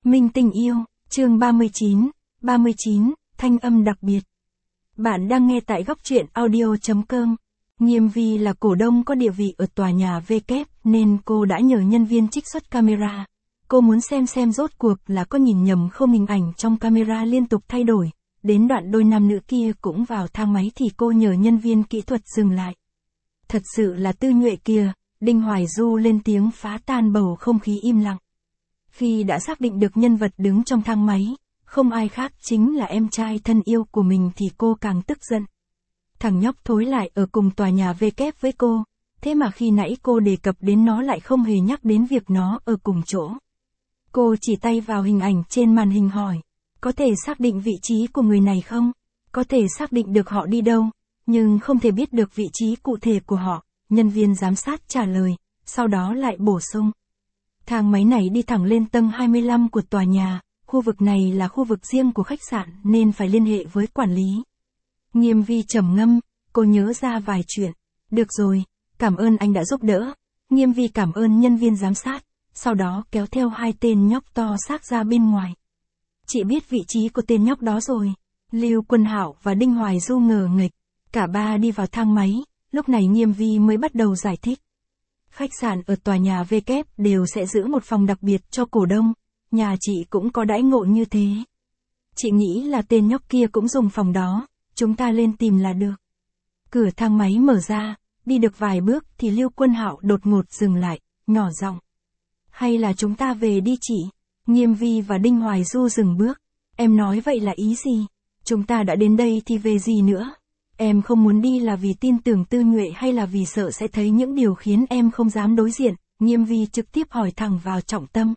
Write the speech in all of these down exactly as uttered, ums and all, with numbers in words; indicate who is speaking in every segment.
Speaker 1: Minh tình yêu, chương ba mươi chín, ba mươi chín, thanh âm đặc biệt. Bạn đang nghe tại góc truyện audio chấm com. Nghiêm Vi là cổ đông có địa vị ở tòa nhà V kép nên cô đã nhờ nhân viên trích xuất camera. Cô muốn xem xem rốt cuộc là có nhìn nhầm không, hình ảnh trong camera liên tục thay đổi. Đến đoạn đôi nam nữ kia cũng vào thang máy thì cô nhờ nhân viên kỹ thuật dừng lại. Thật sự là Tư Nhuệ kìa, Đinh Hoài Du lên tiếng phá tan bầu không khí im lặng. Khi đã xác định được nhân vật đứng trong thang máy, không ai khác chính là em trai thân yêu của mình thì cô càng tức giận. Thằng nhóc thối lại ở cùng tòa nhà V kép với cô, thế mà khi nãy cô đề cập đến nó lại không hề nhắc đến việc nó ở cùng chỗ. Cô chỉ tay vào hình ảnh trên màn hình hỏi, có thể xác định vị trí của người này không? Có thể xác định được họ đi đâu, nhưng không thể biết được vị trí cụ thể của họ, nhân viên giám sát trả lời, sau đó lại bổ sung. Thang máy này đi thẳng lên tầng hai mươi lăm của tòa nhà, khu vực này là khu vực riêng của khách sạn nên phải liên hệ với quản lý. Nghiêm Vi trầm ngâm, cô nhớ ra vài chuyện. Được rồi, cảm ơn anh đã giúp đỡ. Nghiêm Vi cảm ơn nhân viên giám sát, sau đó kéo theo hai tên nhóc to xác ra bên ngoài. Chị biết vị trí của tên nhóc đó rồi. Lưu Quân Hạo và Đinh Hoài Du ngờ nghịch. Cả ba đi vào thang máy, lúc này Nghiêm Vi mới bắt đầu giải thích. Khách sạn ở tòa nhà V kép đều sẽ giữ một phòng đặc biệt cho cổ đông, nhà chị cũng có đãi ngộ như thế. Chị nghĩ là tên nhóc kia cũng dùng phòng đó, chúng ta lên tìm là được. Cửa thang máy mở ra, đi được vài bước thì Lưu Quân Hạo đột ngột dừng lại, nhỏ giọng. Hay là chúng ta về đi chị? Nghiêm Vi và Đinh Hoài Du dừng bước. Em nói vậy là ý gì? Chúng ta đã đến đây thì về gì nữa? Em không muốn đi là vì tin tưởng Tư Nhuệ hay là vì sợ sẽ thấy những điều khiến em không dám đối diện? Nghiêm Vi trực tiếp hỏi thẳng vào trọng tâm.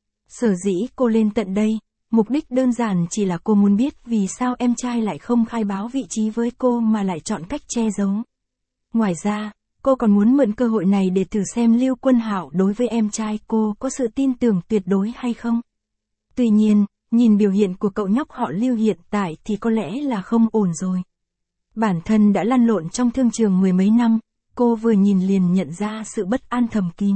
Speaker 1: Sở dĩ cô lên tận đây, mục đích đơn giản chỉ là cô muốn biết vì sao em trai lại không khai báo vị trí với cô mà lại chọn cách che giấu. Ngoài ra, cô còn muốn mượn cơ hội này để thử xem Lưu Quân Hạo đối với em trai cô có sự tin tưởng tuyệt đối hay không. Tuy nhiên, nhìn biểu hiện của cậu nhóc họ Lưu hiện tại thì có lẽ là không ổn rồi. Bản thân đã lăn lộn trong thương trường mười mấy năm, cô vừa nhìn liền nhận ra sự bất an thầm kín.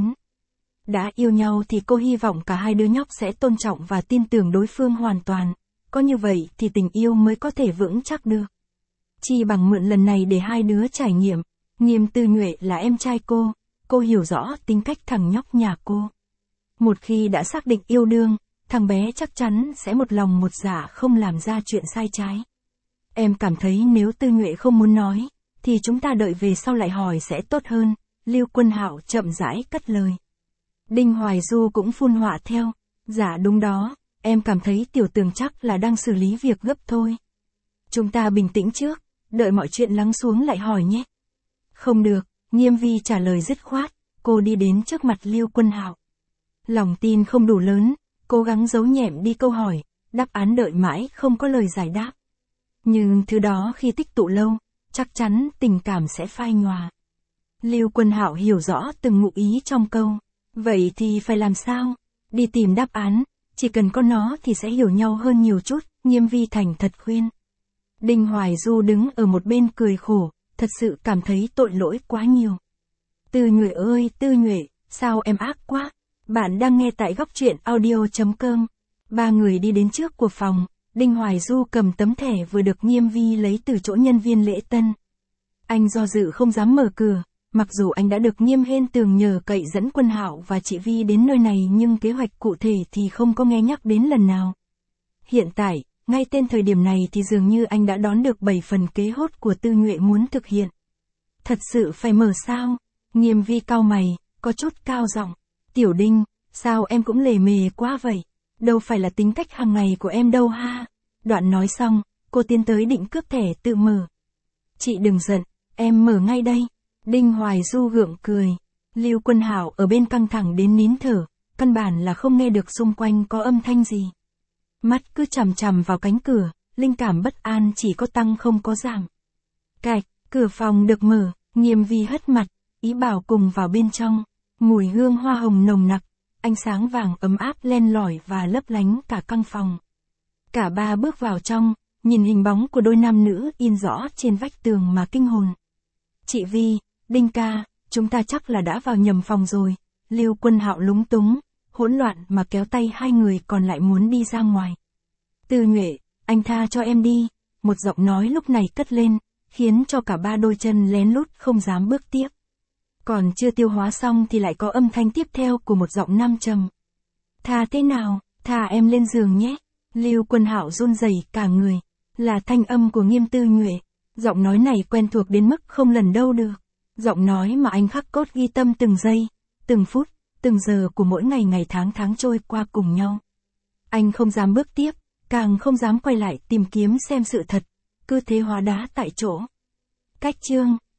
Speaker 1: Đã yêu nhau thì cô hy vọng cả hai đứa nhóc sẽ tôn trọng và tin tưởng đối phương hoàn toàn, có như vậy thì tình yêu mới có thể vững chắc được. Chi bằng mượn lần này để hai đứa trải nghiệm. Nghiêm Tư Nhuệ là em trai cô, cô hiểu rõ tính cách thằng nhóc nhà cô. Một khi đã xác định yêu đương, thằng bé chắc chắn sẽ một lòng một dạ không làm ra chuyện sai trái. Em cảm thấy nếu Tư Nhuệ không muốn nói, thì chúng ta đợi về sau lại hỏi sẽ tốt hơn, Lưu Quân Hạo chậm rãi cất lời. Đinh Hoài Du cũng phun họa theo, dạ đúng đó, em cảm thấy Tiểu Tường chắc là đang xử lý việc gấp thôi. Chúng ta bình tĩnh trước, đợi mọi chuyện lắng xuống lại hỏi nhé. Không được, Nghiêm Vi trả lời dứt khoát, cô đi đến trước mặt Lưu Quân Hạo. Lòng tin không đủ lớn, cố gắng giấu nhẹm đi câu hỏi, đáp án đợi mãi không có lời giải đáp. Nhưng thứ đó khi tích tụ lâu, chắc chắn tình cảm sẽ phai nhòa. Lưu Quân Hạo hiểu rõ từng ngụ ý trong câu. Vậy thì phải làm sao? Đi tìm đáp án, chỉ cần có nó thì sẽ hiểu nhau hơn nhiều chút, Nghiêm Vi thành thật khuyên. Đinh Hoài Du đứng ở một bên cười khổ, thật sự cảm thấy tội lỗi quá nhiều. Tư Nhuệ ơi, Tư Nhuệ, sao em ác quá? Bạn đang nghe tại góc truyện audio chấm com. Ba người đi đến trước của phòng, Đinh Hoài Du cầm tấm thẻ vừa được Nghiêm Vi lấy từ chỗ nhân viên lễ tân. Anh do dự không dám mở cửa, mặc dù anh đã được Nghiêm Hên Tường nhờ cậy dẫn Quân Hạo và chị Vi đến nơi này nhưng kế hoạch cụ thể thì không có nghe nhắc đến lần nào. Hiện tại, ngay tên thời điểm này thì dường như anh đã đón được bảy phần kế hốt của Tư Nhuệ muốn thực hiện. Thật sự phải mở sao? Nghiêm Vi cau mày, có chút cao giọng. Tiểu Đinh, sao em cũng lề mề quá vậy? Đâu phải là tính cách hàng ngày của em đâu ha. Đoạn nói xong, cô tiến tới định cướp thẻ tự mở. Chị đừng giận, em mở ngay đây. Đinh Hoài Du gượng cười. Lưu Quân Hạo ở bên căng thẳng đến nín thở, căn bản là không nghe được xung quanh có âm thanh gì. Mắt cứ chằm chằm vào cánh cửa, linh cảm bất an chỉ có tăng không có giảm. Cạch, cửa phòng được mở, Nghiêm Vi hất mặt, ý bảo cùng vào bên trong. Mùi hương hoa hồng nồng nặc, ánh sáng vàng ấm áp len lỏi và lấp lánh cả căn phòng. Cả ba bước vào trong, nhìn hình bóng của đôi nam nữ in rõ trên vách tường mà kinh hồn. Chị Vi, Đinh ca, chúng ta chắc là đã vào nhầm phòng rồi. Lưu Quân Hạo lúng túng, hỗn loạn mà kéo tay hai người còn lại muốn đi ra ngoài. Tư Nhuệ, anh tha cho em đi, một giọng nói lúc này cất lên, khiến cho cả ba đôi chân lén lút không dám bước tiếp. Còn chưa tiêu hóa xong thì lại có âm thanh tiếp theo của một giọng nam trầm. Tha thế nào, thả em lên giường nhé. Lưu Quân Hạo run rẩy cả người, là thanh âm của Nghiêm Tư Nhuệ. Giọng nói này quen thuộc đến mức không lần đâu được. Giọng nói mà anh khắc cốt ghi tâm từng giây, từng phút, từng giờ của mỗi ngày ngày tháng tháng trôi qua cùng nhau. Anh không dám bước tiếp, càng không dám quay lại tìm kiếm xem sự thật, cứ thế hóa đá tại chỗ. Cách chương